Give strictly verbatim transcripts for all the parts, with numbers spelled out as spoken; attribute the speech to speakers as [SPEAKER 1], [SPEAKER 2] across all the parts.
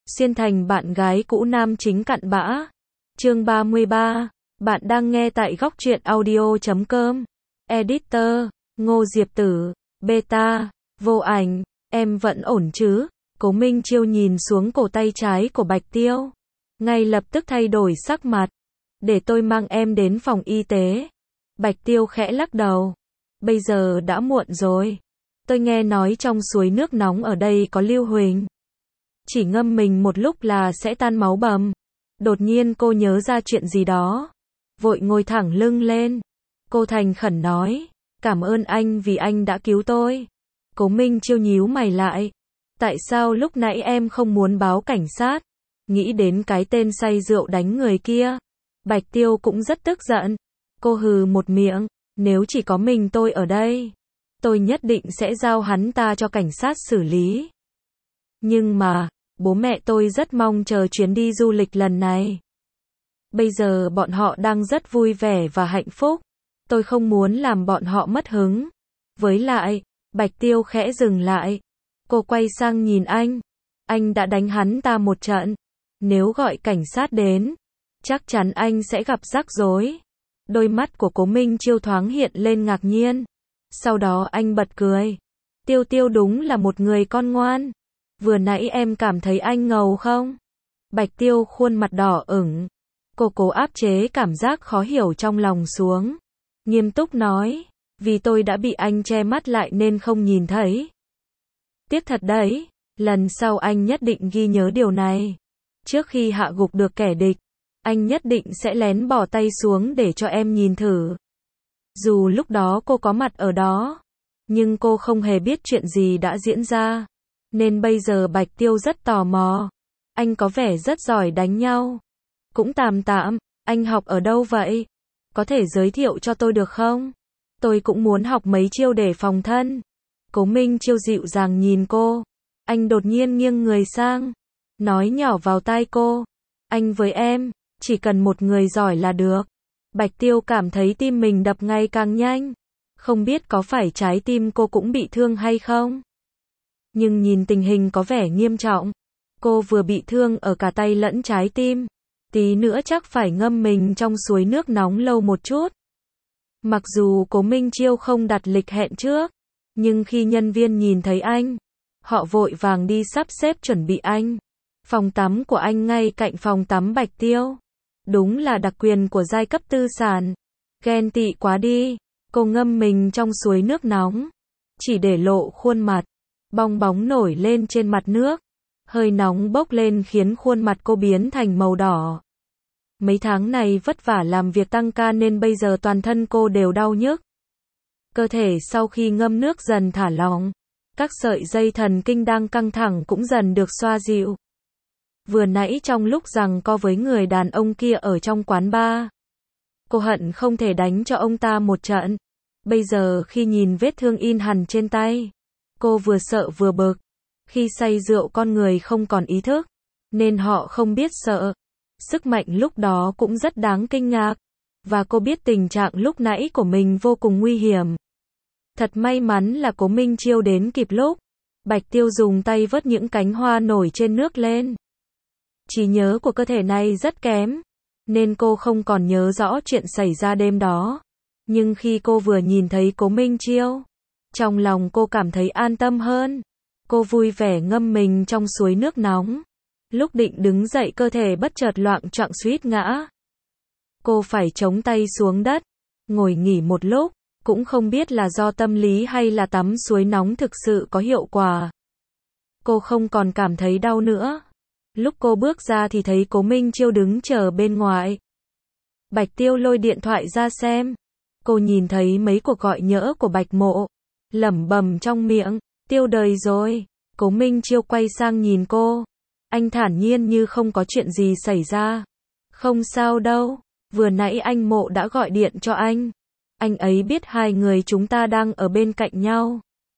[SPEAKER 1] xuyên thành bạn gái cũ nam chính cặn bã. Chương ba mươi ba. Bạn đang nghe tại góc truyện audio chấm com. Editor, Ngô Diệp Tử, Beta, Vô Ảnh, em vẫn ổn chứ? Cố Minh Chiêu nhìn xuống cổ tay trái của Bạch Tiêu. Ngay lập tức thay đổi sắc mặt. Để tôi mang em đến phòng y tế. Bạch Tiêu khẽ lắc đầu. Bây giờ đã muộn rồi. Tôi nghe nói trong suối nước nóng ở đây có lưu huỳnh. Chỉ ngâm mình một lúc là sẽ tan máu bầm. Đột nhiên cô nhớ ra chuyện gì đó. Vội ngồi thẳng lưng lên. Cô thành khẩn nói. Cảm ơn anh vì anh đã cứu tôi. Cố Minh Chiêu nhíu mày lại. Tại sao lúc nãy em không muốn báo cảnh sát? Nghĩ đến cái tên say rượu đánh người kia. Bạch Tiêu cũng rất tức giận. Cô hừ một miệng. Nếu chỉ có mình tôi ở đây, tôi nhất định sẽ giao hắn ta cho cảnh sát xử lý. Nhưng mà, bố mẹ tôi rất mong chờ chuyến đi du lịch lần này. Bây giờ bọn họ đang rất vui vẻ và hạnh phúc. Tôi không muốn làm bọn họ mất hứng. Với lại, Bạch Tiêu khẽ dừng lại. Cô quay sang nhìn anh. Anh đã đánh hắn ta một trận. Nếu gọi cảnh sát đến, chắc chắn anh sẽ gặp rắc rối. Đôi mắt của Cố Minh Chiêu thoáng hiện lên ngạc nhiên. Sau đó anh bật cười. Tiêu Tiêu đúng là một người con ngoan. Vừa nãy em cảm thấy anh ngầu không? Bạch Tiêu khuôn mặt đỏ ửng. Cô cố áp chế cảm giác khó hiểu trong lòng xuống. Nghiêm túc nói. Vì tôi đã bị anh che mắt lại nên không nhìn thấy. Tiếc thật đấy. Lần sau anh nhất định ghi nhớ điều này. Trước khi hạ gục được kẻ địch, anh nhất định sẽ lén bỏ tay xuống để cho em nhìn thử. Dù lúc đó cô có mặt ở đó, nhưng cô không hề biết chuyện gì đã diễn ra. Nên bây giờ Bạch Tiêu rất tò mò. Anh có vẻ rất giỏi đánh nhau. Cũng tạm tạm, anh học ở đâu vậy? Có thể giới thiệu cho tôi được không? Tôi cũng muốn học mấy chiêu để phòng thân. Cố Minh Chiêu dịu dàng nhìn cô. Anh đột nhiên nghiêng người sang, nói nhỏ vào tai cô. Anh với em, chỉ cần một người giỏi là được. Bạch Tiêu cảm thấy tim mình đập ngày càng nhanh. Không biết có phải trái tim cô cũng bị thương hay không? Nhưng nhìn tình hình có vẻ nghiêm trọng. Cô vừa bị thương ở cả tay lẫn trái tim. Tí nữa chắc phải ngâm mình trong suối nước nóng lâu một chút. Mặc dù Cố Minh Chiêu không đặt lịch hẹn trước, nhưng khi nhân viên nhìn thấy anh, họ vội vàng đi sắp xếp chuẩn bị anh. Phòng tắm của anh ngay cạnh phòng tắm Bạch Tiêu. Đúng là đặc quyền của giai cấp tư sản. Ghen tị quá đi. Cô ngâm mình trong suối nước nóng. Chỉ để lộ khuôn mặt. Bong bóng nổi lên trên mặt nước. Hơi nóng bốc lên khiến khuôn mặt cô biến thành màu đỏ. Mấy tháng này vất vả làm việc tăng ca nên bây giờ toàn thân cô đều đau nhức. Cơ thể sau khi ngâm nước dần thả lỏng. Các sợi dây thần kinh đang căng thẳng cũng dần được xoa dịu. Vừa nãy trong lúc giằng co với người đàn ông kia ở trong quán bar, cô hận không thể đánh cho ông ta một trận. Bây giờ khi nhìn vết thương in hằn trên tay, cô vừa sợ vừa bực. Khi say rượu con người không còn ý thức, nên họ không biết sợ. Sức mạnh lúc đó cũng rất đáng kinh ngạc. Và cô biết tình trạng lúc nãy của mình vô cùng nguy hiểm. Thật may mắn là Cố Minh Chiêu đến kịp lúc. Bạch Tiêu dùng tay vớt những cánh hoa nổi trên nước lên. Trí nhớ của cơ thể này rất kém, nên cô không còn nhớ rõ chuyện xảy ra đêm đó. Nhưng khi cô vừa nhìn thấy Cố Minh Chiêu, trong lòng cô cảm thấy an tâm hơn. Cô vui vẻ ngâm mình trong suối nước nóng. Lúc định đứng dậy cơ thể bất chợt loạng choạng suýt ngã. Cô phải chống tay xuống đất, ngồi nghỉ một lúc. Cũng không biết là do tâm lý hay là tắm suối nóng thực sự có hiệu quả. Cô không còn cảm thấy đau nữa. Lúc cô bước ra thì thấy Cố Minh Chiêu đứng chờ bên ngoài. Bạch Tiêu lôi điện thoại ra xem. Cô nhìn thấy mấy cuộc gọi nhỡ của Bạch Mộ. Lẩm bẩm trong miệng, tiêu đời rồi. Cố Minh Chiêu quay sang nhìn cô. Anh thản nhiên như không có chuyện gì xảy ra. Không sao đâu, vừa nãy anh Mộ đã gọi điện cho anh. Anh ấy biết hai người chúng ta đang ở bên cạnh nhau.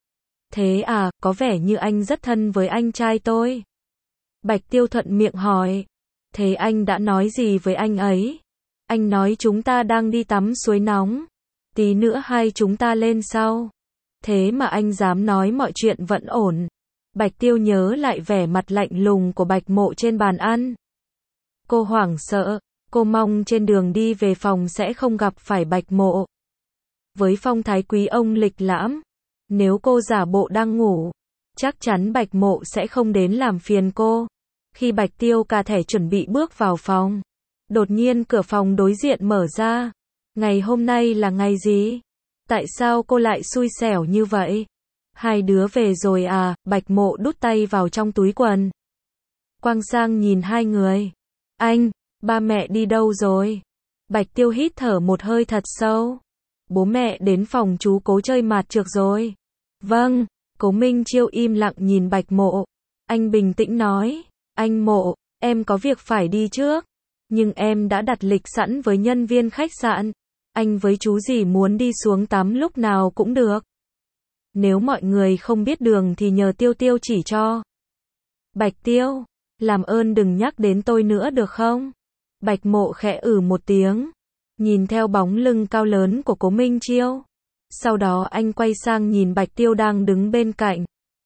[SPEAKER 1] Thế à, có vẻ như anh rất thân với anh trai tôi. Bạch Tiêu thuận miệng hỏi. Thế anh đã nói gì với anh ấy? Anh nói chúng ta đang đi tắm suối nóng. Tí nữa hai chúng ta lên sau. Thế mà anh dám nói mọi chuyện vẫn ổn. Bạch Tiêu nhớ lại vẻ mặt lạnh lùng của Bạch Mộ trên bàn ăn. Cô hoảng sợ, cô mong trên đường đi về phòng sẽ không gặp phải Bạch Mộ. Với phong thái quý ông lịch lãm, nếu cô giả bộ đang ngủ, chắc chắn Bạch Mộ sẽ không đến làm phiền cô. Khi Bạch Tiêu cả thẻ chuẩn bị bước vào phòng, đột nhiên cửa phòng đối diện mở ra. Ngày hôm nay là ngày gì? Tại sao cô lại xui xẻo như vậy? Hai đứa về rồi à? Bạch Mộ đút tay vào trong túi quần. Quang sang nhìn hai người. Anh, ba mẹ đi đâu rồi? Bạch Tiêu hít thở một hơi thật sâu. Bố mẹ đến phòng chú Cố chơi mạt trược rồi. Vâng, Cố Minh Chiêu im lặng nhìn Bạch Mộ. Anh bình tĩnh nói, anh Mộ, em có việc phải đi trước. Nhưng em đã đặt lịch sẵn với nhân viên khách sạn. Anh với chú dì muốn đi xuống tắm lúc nào cũng được. Nếu mọi người không biết đường thì nhờ Tiêu Tiêu chỉ cho. Bạch Tiêu, làm ơn đừng nhắc đến tôi nữa được không? Bạch Mộ khẽ ử một tiếng, nhìn theo bóng lưng cao lớn của Cố Minh Chiêu. Sau đó anh quay sang nhìn Bạch Tiêu đang đứng bên cạnh.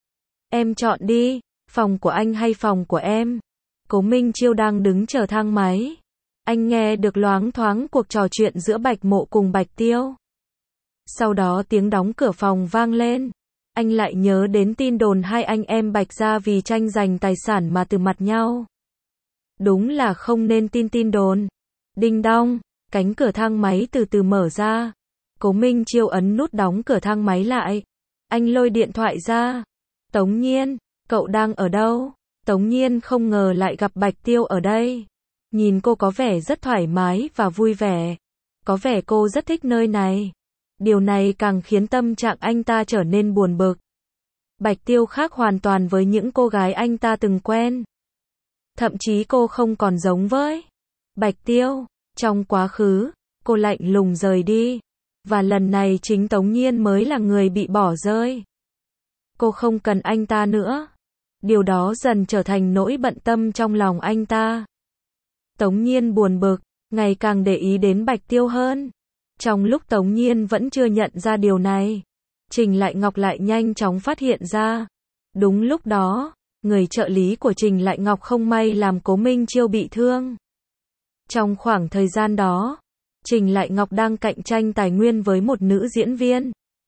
[SPEAKER 1] Em chọn đi, phòng của anh hay phòng của em? Cố Minh Chiêu đang đứng chờ thang máy. Anh nghe được loáng thoáng cuộc trò chuyện giữa Bạch Mộ cùng Bạch Tiêu. Sau đó tiếng đóng cửa phòng vang lên. Anh lại nhớ đến tin đồn hai anh em Bạch gia vì tranh giành tài sản mà từ mặt nhau. Đúng là không nên tin tin đồn. Đinh đong, cánh cửa thang máy từ từ mở ra. Cố Minh Chiêu ấn nút đóng cửa thang máy lại. Anh lôi điện thoại ra. Tống Nhiên, cậu đang ở đâu? Tống Nhiên không ngờ lại gặp Bạch Tiêu ở đây. Nhìn cô có vẻ rất thoải mái và vui vẻ. Có vẻ cô rất thích nơi này. Điều này càng khiến tâm trạng anh ta trở nên buồn bực. Bạch Tiêu khác hoàn toàn với những cô gái anh ta từng quen. Thậm chí cô không còn giống với Bạch Tiêu. Trong quá khứ, cô lạnh lùng rời đi. Và lần này chính Tống Nhiên mới là người bị bỏ rơi. Cô không cần anh ta nữa. Điều đó dần trở thành nỗi bận tâm trong lòng anh ta. Tống Nhiên buồn bực, ngày càng để ý đến Bạch Tiêu hơn. Trong lúc Tống Nhiên vẫn chưa nhận ra điều này, Trình Lại Ngọc lại nhanh chóng phát hiện ra. Đúng lúc đó, người trợ lý của Trình Lại Ngọc không may làm Cố Minh Chiêu bị thương. Trong khoảng thời gian đó, Trình Lại Ngọc đang cạnh tranh tài nguyên với một nữ diễn viên.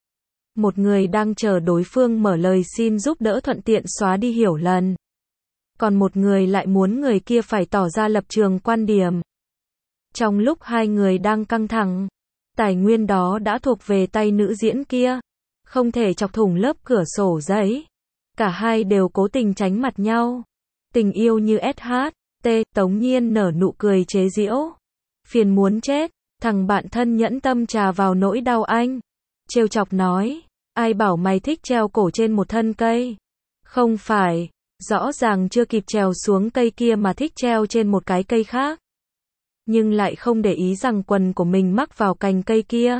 [SPEAKER 1] Một người đang chờ đối phương mở lời xin giúp đỡ thuận tiện xóa đi hiểu lầm. Còn một người lại muốn người kia phải tỏ ra lập trường quan điểm. Trong lúc hai người đang căng thẳng, tài nguyên đó đã thuộc về tay nữ diễn kia. Không thể chọc thủng lớp cửa sổ giấy. Cả hai đều cố tình tránh mặt nhau. Tình yêu như ét hát tê, Tống Nhiên nở nụ cười chế giễu. Phiền muốn chết, thằng bạn thân nhẫn tâm trà vào nỗi đau anh. Trêu chọc nói, ai bảo mày thích treo cổ trên một thân cây? Không phải, rõ ràng chưa kịp trèo xuống cây kia mà thích treo trên một cái cây khác. Nhưng lại không để ý rằng quần của mình mắc vào cành cây kia.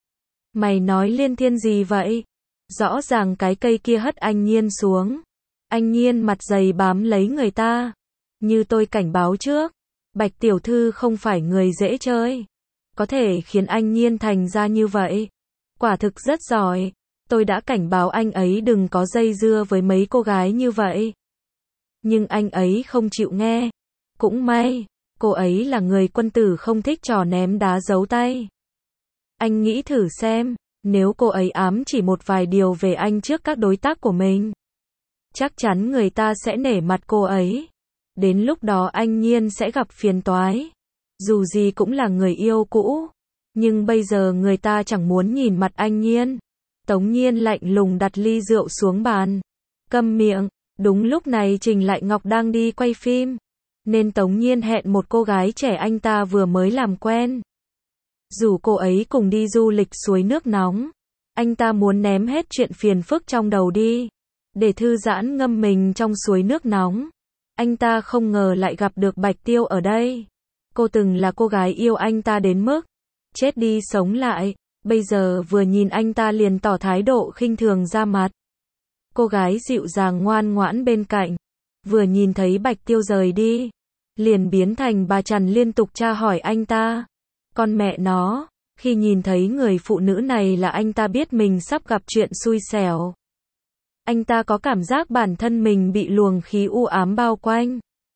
[SPEAKER 1] Mày nói liên thiên gì vậy? Rõ ràng cái cây kia hất anh Nhiên xuống. Anh Nhiên mặt dày bám lấy người ta. Như tôi cảnh báo trước, Bạch tiểu thư không phải người dễ chơi. Có thể khiến anh Nhiên thành ra như vậy. Quả thực rất giỏi. Tôi đã cảnh báo anh ấy đừng có dây dưa với mấy cô gái như vậy. Nhưng anh ấy không chịu nghe. Cũng may, cô ấy là người quân tử không thích trò ném đá giấu tay. Anh nghĩ thử xem, nếu cô ấy ám chỉ một vài điều về anh trước các đối tác của mình, chắc chắn người ta sẽ nể mặt cô ấy. Đến lúc đó anh Nhiên sẽ gặp phiền toái. Dù gì cũng là người yêu cũ. Nhưng bây giờ người ta chẳng muốn nhìn mặt anh Nhiên. Tống Nhiên lạnh lùng đặt ly rượu xuống bàn. Câm miệng. Đúng lúc này Trình Lại Ngọc đang đi quay phim. Nên Tống Nhiên hẹn một cô gái trẻ anh ta vừa mới làm quen. Rủ cô ấy cùng đi du lịch suối nước nóng. Anh ta muốn ném hết chuyện phiền phức trong đầu đi. Để thư giãn ngâm mình trong suối nước nóng. Anh ta không ngờ lại gặp được Bạch Tiêu ở đây. Cô từng là cô gái yêu anh ta đến mức chết đi sống lại. Bây giờ vừa nhìn anh ta liền tỏ thái độ khinh thường ra mặt. Cô gái dịu dàng ngoan ngoãn bên cạnh. Vừa nhìn thấy Bạch Tiêu rời đi, liền biến thành bà Trần liên tục tra hỏi anh ta. Con mẹ nó, khi nhìn thấy người phụ nữ này là anh ta biết mình sắp gặp chuyện xui xẻo. Anh ta có cảm giác bản thân mình bị luồng khí u ám bao quanh.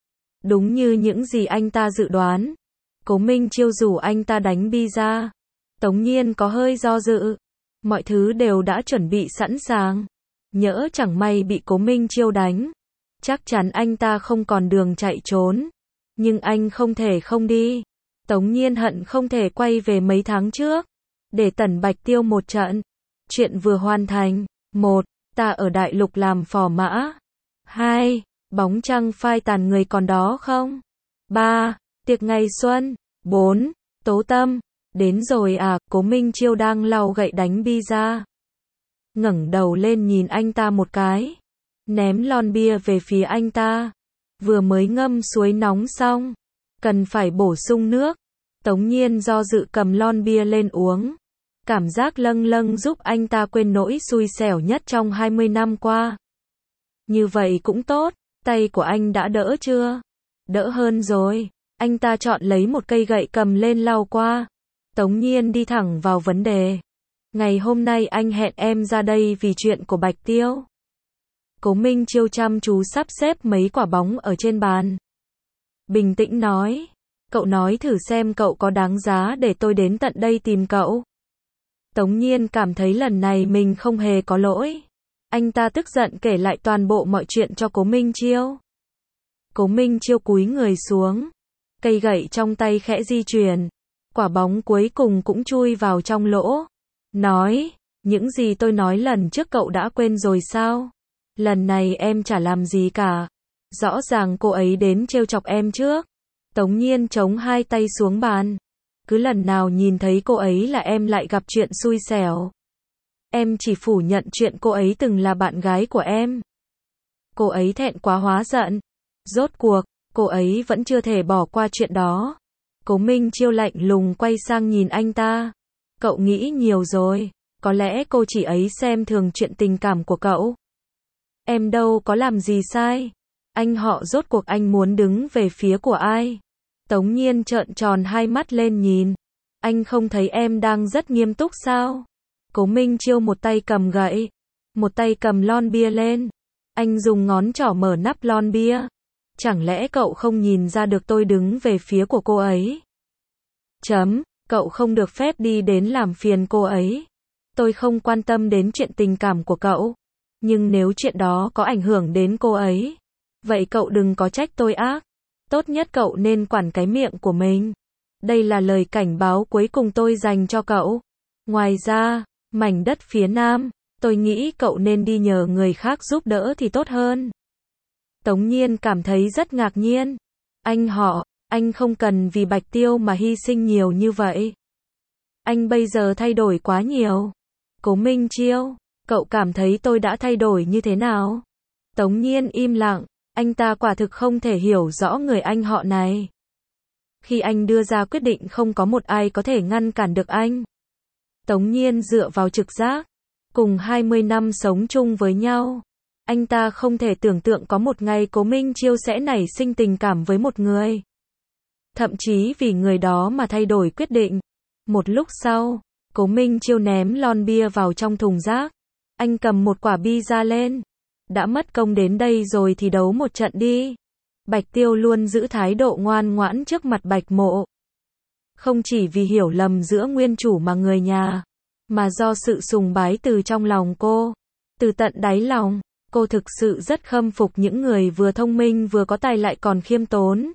[SPEAKER 1] Đúng như những gì anh ta dự đoán. Cố Minh Chiêu rủ anh ta đánh bi-a. Tống Nhiên có hơi do dự. Mọi thứ đều đã chuẩn bị sẵn sàng. Nhỡ chẳng may bị Cố Minh Chiêu đánh. Chắc chắn anh ta không còn đường chạy trốn. Nhưng anh không thể không đi. Tống Nhiên hận không thể quay về mấy tháng trước. Để tẩn Bạch Tiêu một trận. Chuyện vừa hoàn thành. Một. Ta ở đại lục làm phò mã. Hai. Bóng trăng phai tàn người còn đó không? Ba. Tiệc ngày xuân. Bốn. Tố Tâm. Đến rồi à, Cố Minh Chiêu đang lau gậy đánh bi-a. Ngẩng đầu lên nhìn anh ta một cái. Ném lon bia về phía anh ta. Vừa mới ngâm suối nóng xong. Cần phải bổ sung nước. Tống Nhiên do dự cầm lon bia lên uống. Cảm giác lâng lâng giúp anh ta quên nỗi xui xẻo nhất trong hai mươi năm qua. Như vậy cũng tốt. Tay của anh đã đỡ chưa? Đỡ hơn rồi. Anh ta chọn lấy một cây gậy cầm lên lau qua. Tống Nhiên đi thẳng vào vấn đề. Ngày hôm nay anh hẹn em ra đây vì chuyện của Bạch Tiêu. Cố Minh Chiêu chăm chú sắp xếp mấy quả bóng ở trên bàn. Bình tĩnh nói. Cậu nói thử xem cậu có đáng giá để tôi đến tận đây tìm cậu. Tống Nhiên cảm thấy lần này mình không hề có lỗi. Anh ta tức giận kể lại toàn bộ mọi chuyện cho Cố Minh Chiêu. Cố Minh Chiêu cúi người xuống. Cây gậy trong tay khẽ di chuyển. Quả bóng cuối cùng cũng chui vào trong lỗ. Nói, những gì tôi nói lần trước cậu đã quên rồi sao? Lần này em chả làm gì cả. Rõ ràng cô ấy đến trêu chọc em trước. Tống Nhiên chống hai tay xuống bàn. Cứ lần nào nhìn thấy cô ấy là em lại gặp chuyện xui xẻo. Em chỉ phủ nhận chuyện cô ấy từng là bạn gái của em. Cô ấy thẹn quá hóa giận. Rốt cuộc, cô ấy vẫn chưa thể bỏ qua chuyện đó. Cố Minh Chiêu lạnh lùng quay sang nhìn anh ta. Cậu nghĩ nhiều rồi. Có lẽ cô chỉ ấy xem thường chuyện tình cảm của cậu. Em đâu có làm gì sai. Anh họ rốt cuộc anh muốn đứng về phía của ai? Tống Nhiên trợn tròn hai mắt lên nhìn. Anh không thấy em đang rất nghiêm túc sao? Cố Minh Chiêu một tay cầm gậy. Một tay cầm lon bia lên. Anh dùng ngón trỏ mở nắp lon bia. Chẳng lẽ cậu không nhìn ra được tôi đứng về phía của cô ấy? Chấm, cậu không được phép đi đến làm phiền cô ấy. Tôi không quan tâm đến chuyện tình cảm của cậu. Nhưng nếu chuyện đó có ảnh hưởng đến cô ấy, vậy cậu đừng có trách tôi ác. Tốt nhất cậu nên quản cái miệng của mình. Đây là lời cảnh báo cuối cùng tôi dành cho cậu. Ngoài ra, mảnh đất phía Nam, tôi nghĩ cậu nên đi nhờ người khác giúp đỡ thì tốt hơn. Tống Nhiên cảm thấy rất ngạc nhiên. Anh họ, anh không cần vì Bạch Tiêu mà hy sinh nhiều như vậy. Anh bây giờ thay đổi quá nhiều. Cố Minh Chiêu, cậu cảm thấy tôi đã thay đổi như thế nào? Tống Nhiên im lặng, anh ta quả thực không thể hiểu rõ người anh họ này. Khi anh đưa ra quyết định không có một ai có thể ngăn cản được anh. Tống Nhiên dựa vào trực giác, cùng hai mươi năm sống chung với nhau. Anh ta không thể tưởng tượng có một ngày Cố Minh Chiêu sẽ nảy sinh tình cảm với một người. Thậm chí vì người đó mà thay đổi quyết định. Một lúc sau, Cố Minh Chiêu ném lon bia vào trong thùng rác. Anh cầm một quả bi-a lên. Đã mất công đến đây rồi thì đấu một trận đi. Bạch Tiêu luôn giữ thái độ ngoan ngoãn trước mặt Bạch Mộ. Không chỉ vì hiểu lầm giữa nguyên chủ mà người nhà, mà do sự sùng bái từ trong lòng cô. Từ tận đáy lòng, cô thực sự rất khâm phục những người vừa thông minh vừa có tài lại còn khiêm tốn.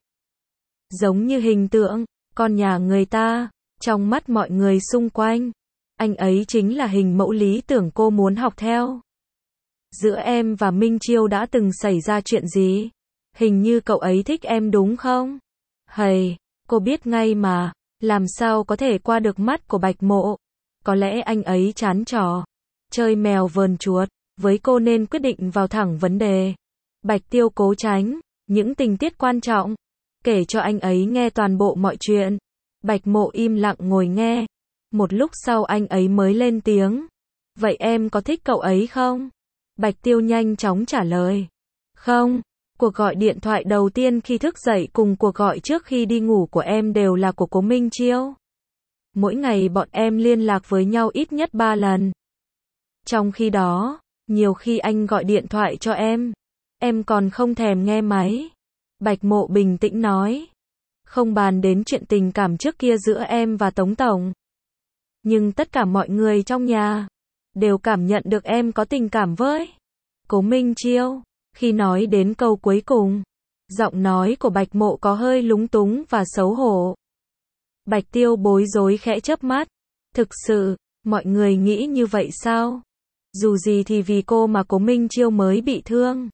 [SPEAKER 1] Giống như hình tượng, con nhà người ta, trong mắt mọi người xung quanh. Anh ấy chính là hình mẫu lý tưởng cô muốn học theo. Giữa em và Minh Chiêu đã từng xảy ra chuyện gì? Hình như cậu ấy thích em đúng không? Hầy, cô biết ngay mà, làm sao có thể qua được mắt của Bạch Mộ? Có lẽ anh ấy chán trò chơi mèo vờn chuột với cô nên quyết định vào thẳng vấn đề. Bạch Tiêu cố tránh những tình tiết quan trọng, kể cho anh ấy nghe toàn bộ mọi chuyện. Bạch Mộ im lặng ngồi nghe. Một lúc sau anh ấy mới lên tiếng. Vậy em có thích cậu ấy không? Bạch Tiêu nhanh chóng trả lời. Không, cuộc gọi điện thoại đầu tiên khi thức dậy cùng cuộc gọi trước khi đi ngủ của em đều là của Cố Minh Chiêu. Mỗi ngày bọn em liên lạc với nhau ít nhất ba lần. Trong khi đó, Nhiều khi anh gọi điện thoại cho em, em còn không thèm nghe máy. Bạch Mộ bình tĩnh nói. Không bàn đến chuyện tình cảm trước kia giữa em và Tống Tổng. Nhưng tất cả mọi người trong nhà đều cảm nhận được em có tình cảm với Cố Minh Chiêu. Khi nói đến câu cuối cùng, giọng nói của Bạch Mộ có hơi lúng túng và xấu hổ. Bạch Tiêu bối rối khẽ chớp mắt. Thực sự, mọi người nghĩ như vậy sao? Dù gì thì vì cô mà Cố Minh Chiêu mới bị thương.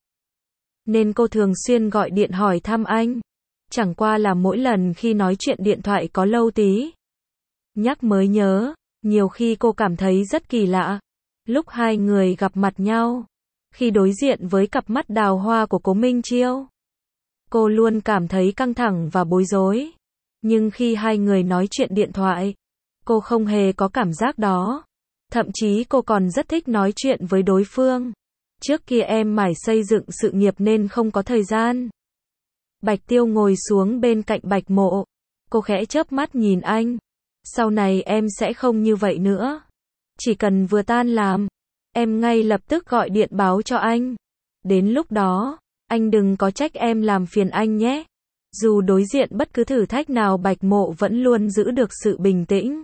[SPEAKER 1] Nên cô thường xuyên gọi điện hỏi thăm anh. Chẳng qua là mỗi lần khi nói chuyện điện thoại có lâu tí. Nhắc mới nhớ, nhiều khi cô cảm thấy rất kỳ lạ. Lúc hai người gặp mặt nhau, khi đối diện với cặp mắt đào hoa của Cố Minh Chiêu, cô luôn cảm thấy căng thẳng và bối rối. Nhưng khi hai người nói chuyện điện thoại, cô không hề có cảm giác đó. Thậm chí cô còn rất thích nói chuyện với đối phương. Trước kia em mải xây dựng sự nghiệp nên không có thời gian. Bạch Tiêu ngồi xuống bên cạnh Bạch Mộ. Cô khẽ chớp mắt nhìn anh. Sau này em sẽ không như vậy nữa. Chỉ cần vừa tan làm, em ngay lập tức gọi điện báo cho anh. Đến lúc đó, anh đừng có trách em làm phiền anh nhé. Dù đối diện bất cứ thử thách nào Bạch Mộ vẫn luôn giữ được sự bình tĩnh.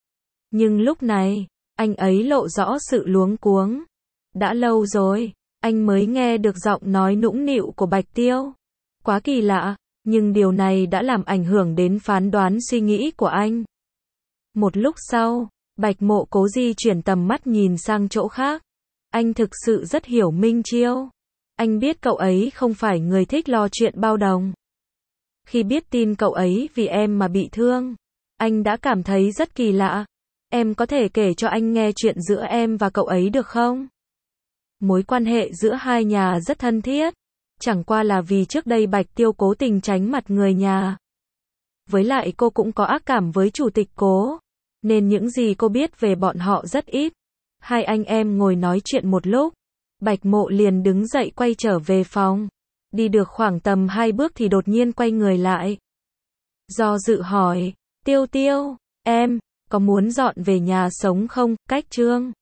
[SPEAKER 1] Nhưng lúc này, anh ấy lộ rõ sự luống cuống. Đã lâu rồi, anh mới nghe được giọng nói nũng nịu của Bạch Tiêu. Quá kỳ lạ, nhưng điều này đã làm ảnh hưởng đến phán đoán suy nghĩ của anh. Một lúc sau, Bạch Mộ cố di chuyển tầm mắt nhìn sang chỗ khác. Anh thực sự rất hiểu Minh Chiêu. Anh biết cậu ấy không phải người thích lo chuyện bao đồng. Khi biết tin cậu ấy vì em mà bị thương, anh đã cảm thấy rất kỳ lạ. Em có thể kể cho anh nghe chuyện giữa em và cậu ấy được không? Mối quan hệ giữa hai nhà rất thân thiết. Chẳng qua là vì trước đây Bạch Tiêu cố tình tránh mặt người nhà. Với lại cô cũng có ác cảm với chủ tịch Cố. Nên những gì cô biết về bọn họ rất ít. Hai anh em ngồi nói chuyện một lúc. Bạch Mộ liền đứng dậy quay trở về phòng. Đi được khoảng tầm hai bước thì đột nhiên quay người lại. Do dự hỏi, Tiêu Tiêu, em, có muốn dọn về nhà sống không? Cách Trương